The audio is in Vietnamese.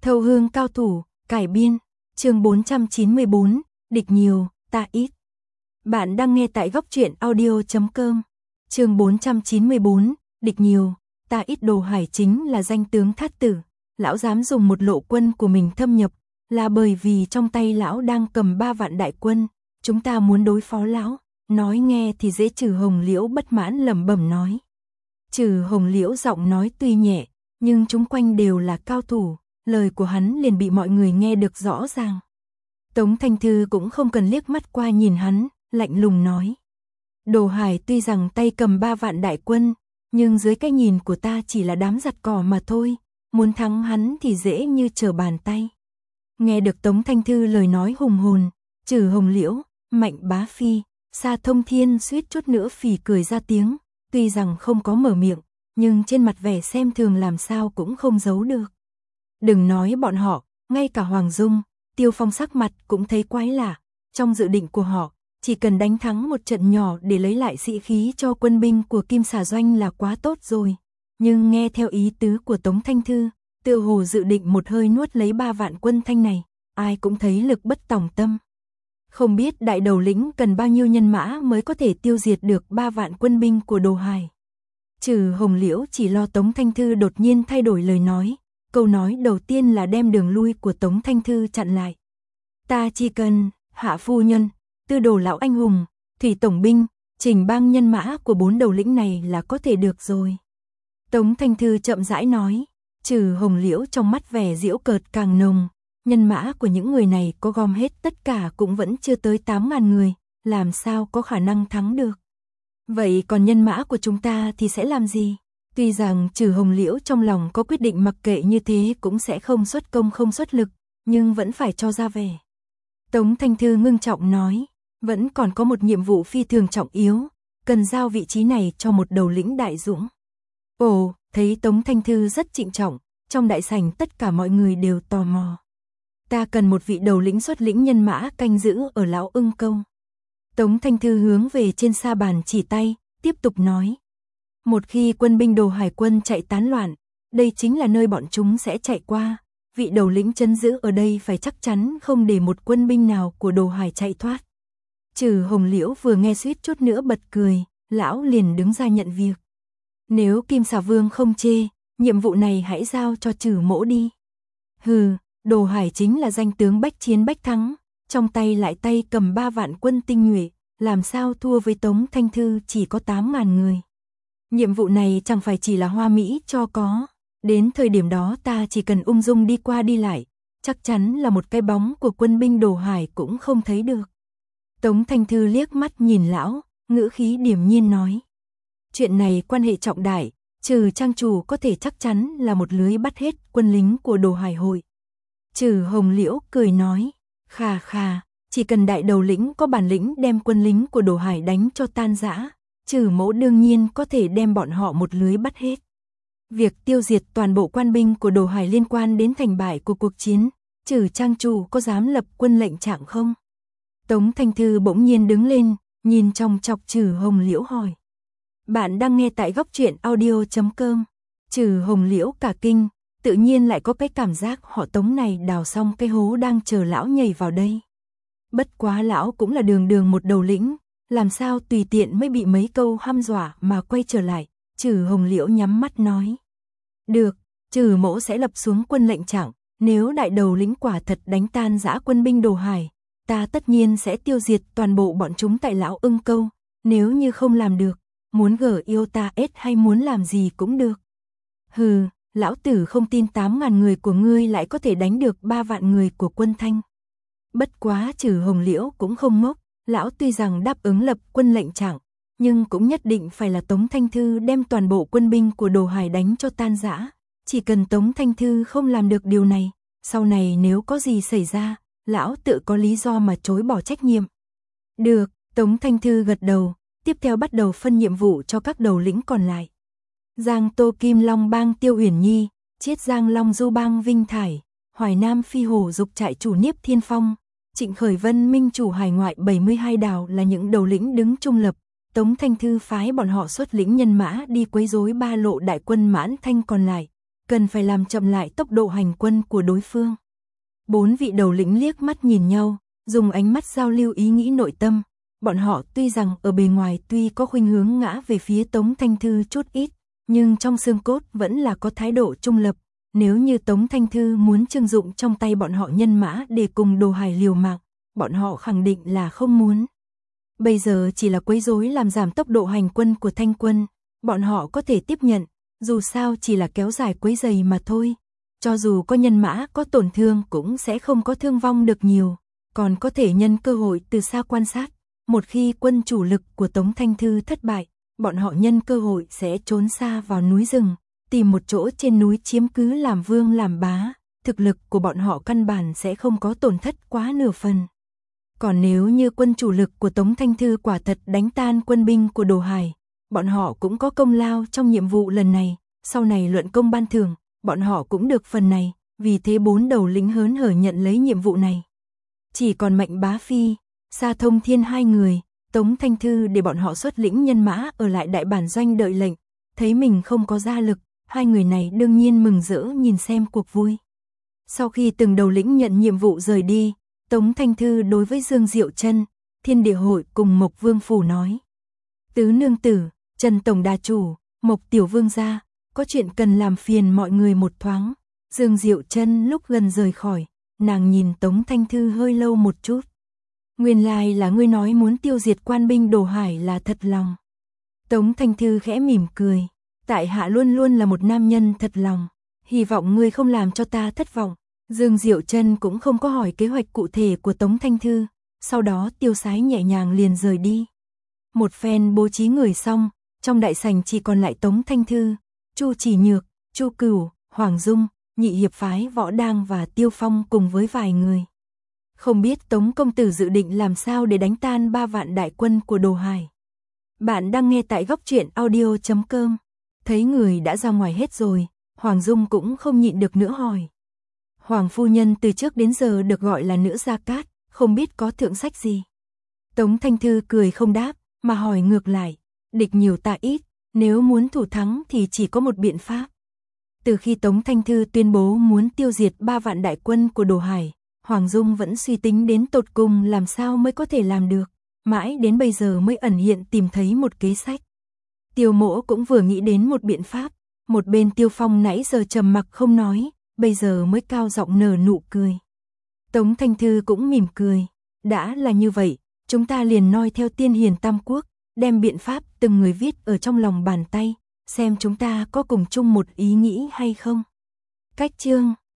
Thâu hương cao thủ, cải biên, chương 494, địch nhiều, ta ít. Bạn đang nghe tại góc truyện audio.com. Chương 494, địch nhiều, ta ít. Đồ Hải chính là danh tướng Thát Tử, lão dám dùng một lộ quân của mình thâm nhập, là bởi vì trong tay lão đang cầm 3 vạn đại quân, chúng ta muốn đối phó lão. Nói nghe thì dễ. Trừ Hồng Liễu bất mãn lẩm bẩm nói. Trừ Hồng Liễu giọng nói tuy nhẹ, nhưng chúng quanh đều là cao thủ, lời của hắn liền bị mọi người nghe được rõ ràng. Tống Thanh Thư cũng không cần liếc mắt qua nhìn hắn, lạnh lùng nói. Đồ Hải tuy rằng tay cầm 3 vạn đại quân, nhưng dưới cái nhìn của ta chỉ là đám giặt cỏ mà thôi, muốn thắng hắn thì dễ như trở bàn tay. Nghe được Tống Thanh Thư lời nói hùng hồn, Trừ Hồng Liễu, Mạnh Bá Phi, Sa Thông Thiên suýt chút nữa phì cười ra tiếng, tuy rằng không có mở miệng, nhưng trên mặt vẻ xem thường làm sao cũng không giấu được. Đừng nói bọn họ, ngay cả Hoàng Dung, Tiêu Phong sắc mặt cũng thấy quái lạ. Trong dự định của họ, chỉ cần đánh thắng một trận nhỏ để lấy lại sĩ khí cho quân binh của Kim Xà Doanh là quá tốt rồi. Nhưng nghe theo ý tứ của Tống Thanh Thư, tựa hồ dự định một hơi nuốt lấy 3 vạn quân Thanh này, ai cũng thấy lực bất tòng tâm. Không biết đại đầu lĩnh cần bao nhiêu nhân mã mới có thể tiêu diệt được 3 vạn quân binh của Đồ Hải. Trừ Hồng Liễu chỉ lo Tống Thanh Thư đột nhiên thay đổi lời nói. Câu nói đầu tiên là đem đường lui của Tống Thanh Thư chặn lại. Ta chỉ cần, Hạ phu nhân, Tư Đồ lão anh hùng, Thủy tổng binh, Trình bang nhân mã của 4 đầu lĩnh này là có thể được rồi. Tống Thanh Thư chậm rãi nói. Trừ Hồng Liễu trong mắt vẻ giễu cợt càng nồng. Nhân mã của những người này có gom hết tất cả cũng vẫn chưa tới 8.000 người, làm sao có khả năng thắng được. Vậy còn nhân mã của chúng ta thì sẽ làm gì? Tuy rằng Trừ Hồng Liễu trong lòng có quyết định mặc kệ như thế cũng sẽ không xuất công không xuất lực, nhưng vẫn phải cho ra vẻ. Tống Thanh Thư ngưng trọng nói, vẫn còn có một nhiệm vụ phi thường trọng yếu, cần giao vị trí này cho một đầu lĩnh đại dũng. Ồ, thấy Tống Thanh Thư rất trịnh trọng, trong đại sảnh tất cả mọi người đều tò mò. Ta cần một vị đầu lĩnh xuất lĩnh nhân mã canh giữ ở Lão Ưng Câu. Tống Thanh Thư hướng về trên sa bàn chỉ tay, tiếp tục nói. Một khi quân binh Đồ Hải quân chạy tán loạn, đây chính là nơi bọn chúng sẽ chạy qua. Vị đầu lĩnh trấn giữ ở đây phải chắc chắn không để một quân binh nào của Đồ Hải chạy thoát. Trừ Hồng Liễu vừa nghe suýt chút nữa bật cười, lão liền đứng ra nhận việc. Nếu Kim Xà Vương không chê, nhiệm vụ này hãy giao cho Trừ mỗ đi. Hừ, Đồ Hải chính là danh tướng bách chiến bách thắng, trong tay lại tay cầm 3 vạn quân tinh nhuệ, làm sao thua với Tống Thanh Thư chỉ có 8.000 người. Nhiệm vụ này chẳng phải chỉ là hoa mỹ cho có, đến thời điểm đó ta chỉ cần ung dung đi qua đi lại, chắc chắn là một cái bóng của quân binh Đồ Hải cũng không thấy được. Tống Thanh Thư liếc mắt nhìn lão, ngữ khí điềm nhiên nói. Chuyện này quan hệ trọng đại, Trừ trang chủ có thể chắc chắn là một lưới bắt hết quân lính của Đồ Hải hội. Trừ Hồng Liễu cười nói, khà khà, chỉ cần đại đầu lĩnh có bản lĩnh đem quân lính của Đồ Hải đánh cho tan rã, Trừ mỗ đương nhiên có thể đem bọn họ một lưới bắt hết. Việc tiêu diệt toàn bộ quan binh của Đồ Hải liên quan đến thành bại của cuộc chiến, Trừ trang chủ có dám lập quân lệnh trạng không? Tống Thanh Thư bỗng nhiên đứng lên, nhìn trong chọc Trừ Hồng Liễu hỏi. Bạn đang nghe tại góc truyện audio.com. Trừ Hồng Liễu cả kinh, tự nhiên lại có cái cảm giác họ Tống này đào xong cái hố đang chờ lão nhảy vào đây. Bất quá lão cũng là đường đường một đầu lĩnh, làm sao tùy tiện mới bị mấy câu hăm dọa mà quay trở lại. Trừ Hồng Liễu nhắm mắt nói. Được, Trừ mỗ sẽ lập xuống quân lệnh trạng, nếu đại đầu lĩnh quả thật đánh tan dã quân binh Đồ Hải, ta tất nhiên sẽ tiêu diệt toàn bộ bọn chúng tại Lão Ưng Câu, nếu như không làm được, muốn gở yêu ta ết hay muốn làm gì cũng được. Hừ, lão tử không tin 8.000 người của ngươi lại có thể đánh được 3 vạn người của quân Thanh. Bất quá Trừ Hồng Liễu cũng không ngốc, lão tuy rằng đáp ứng lập quân lệnh trạng, nhưng cũng nhất định phải là Tống Thanh Thư đem toàn bộ quân binh của Đồ Hải đánh cho tan rã. Chỉ cần Tống Thanh Thư không làm được điều này, sau này nếu có gì xảy ra, lão tự có lý do mà chối bỏ trách nhiệm. Được, Tống Thanh Thư gật đầu, tiếp theo bắt đầu phân nhiệm vụ cho các đầu lĩnh còn lại. Giang Tô Kim Long bang Tiêu Uyển Nhi, Chiết Giang Long Du bang Vinh Thải, Hoài Nam Phi Hổ Dục trại chủ Niếp Thiên Phong, Trịnh Khởi Vân Minh chủ hải ngoại 72 đảo là những đầu lĩnh đứng trung lập. Tống Thanh Thư phái bọn họ xuất lĩnh nhân mã đi quấy rối 3 lộ đại quân Mãn Thanh còn lại. cần phải làm chậm lại tốc độ hành quân của đối phương. 4 vị đầu lĩnh liếc mắt nhìn nhau, dùng ánh mắt giao lưu ý nghĩ nội tâm. Bọn họ tuy rằng ở bề ngoài tuy có khuynh hướng ngã về phía Tống Thanh Thư chút ít, nhưng trong xương cốt vẫn là có thái độ trung lập. Nếu như Tống Thanh Thư muốn trưng dụng trong tay bọn họ nhân mã để cùng Đồ Hải liều mạng, bọn họ khẳng định là không muốn. Bây giờ chỉ là quấy rối làm giảm tốc độ hành quân của Thanh quân, bọn họ có thể tiếp nhận, dù sao chỉ là kéo dài quấy giày mà thôi. Cho dù có nhân mã có tổn thương cũng sẽ không có thương vong được nhiều, còn có thể nhân cơ hội từ xa quan sát. Một khi quân chủ lực của Tống Thanh Thư thất bại, bọn họ nhân cơ hội sẽ trốn xa vào núi rừng, tìm một chỗ trên núi chiếm cứ làm vương làm bá, thực lực của bọn họ căn bản sẽ không có tổn thất quá nửa phần. Còn nếu như quân chủ lực của Tống Thanh Thư quả thật đánh tan quân binh của Đồ Hải, bọn họ cũng có công lao trong nhiệm vụ lần này, sau này luận công ban thưởng, bọn họ cũng được phần này, vì thế 4 đầu lĩnh hớn hở nhận lấy nhiệm vụ này. Chỉ còn Mạnh Bá Phi, Sa Thông Thiên 2 người, Tống Thanh Thư để bọn họ xuất lĩnh nhân mã ở lại đại bản doanh đợi lệnh, thấy mình không có gia lực, 2 người này đương nhiên mừng rỡ nhìn xem cuộc vui. Sau khi từng đầu lĩnh nhận nhiệm vụ rời đi, Tống Thanh Thư đối với Dương Diệu Trân, Thiên Địa Hội cùng Mộc Vương Phủ nói: Tứ nương tử, Trần tổng đà chủ, Mộc tiểu vương gia, có chuyện cần làm phiền mọi người một thoáng. Dương Diệu Trân lúc gần rời khỏi, nàng nhìn Tống Thanh Thư hơi lâu một chút. Nguyên lai là ngươi nói muốn tiêu diệt quan binh Đồ Hải là thật lòng. Tống Thanh Thư khẽ mỉm cười, tại hạ luôn luôn là một nam nhân thật lòng, hy vọng ngươi không làm cho ta thất vọng. Dương Diệu Trân cũng không có hỏi kế hoạch cụ thể của Tống Thanh Thư, sau đó tiêu sái nhẹ nhàng liền rời đi. Một phen bố trí người xong, trong đại sảnh chỉ còn lại Tống Thanh Thư, Chu Chỉ Nhược, Chu Cửu, Hoàng Dung, Nhị hiệp phái Võ Đang và Tiêu Phong cùng với vài người. Không biết Tống công tử dự định làm sao để đánh tan 3 vạn đại quân của Đồ Hải. Bạn đang nghe tại góc truyện audio.com. Thấy người đã ra ngoài hết rồi, Hoàng Dung cũng không nhịn được nữa hỏi. Hoàng phu nhân từ trước đến giờ được gọi là nữ gia cát, không biết có thượng sách gì. Tống Thanh Thư cười không đáp, mà hỏi ngược lại, địch nhiều ta ít, nếu muốn thủ thắng thì chỉ có một biện pháp. Từ khi Tống Thanh Thư tuyên bố muốn tiêu diệt 3 vạn đại quân của Đồ Hải, Hoàng Dung vẫn suy tính đến tột cùng làm sao mới có thể làm được, mãi đến bây giờ mới ẩn hiện tìm thấy một kế sách. Tiêu Mỗ cũng vừa nghĩ đến một biện pháp, một bên Tiêu Phong nãy giờ trầm mặc không nói, bây giờ mới cao giọng nở nụ cười. Tống Thanh Thư cũng mỉm cười, đã là như vậy, chúng ta liền noi theo tiên hiền Tam Quốc, đem biện pháp từng người viết ở trong lòng bàn tay, xem chúng ta có cùng chung một ý nghĩ hay không. Cách chương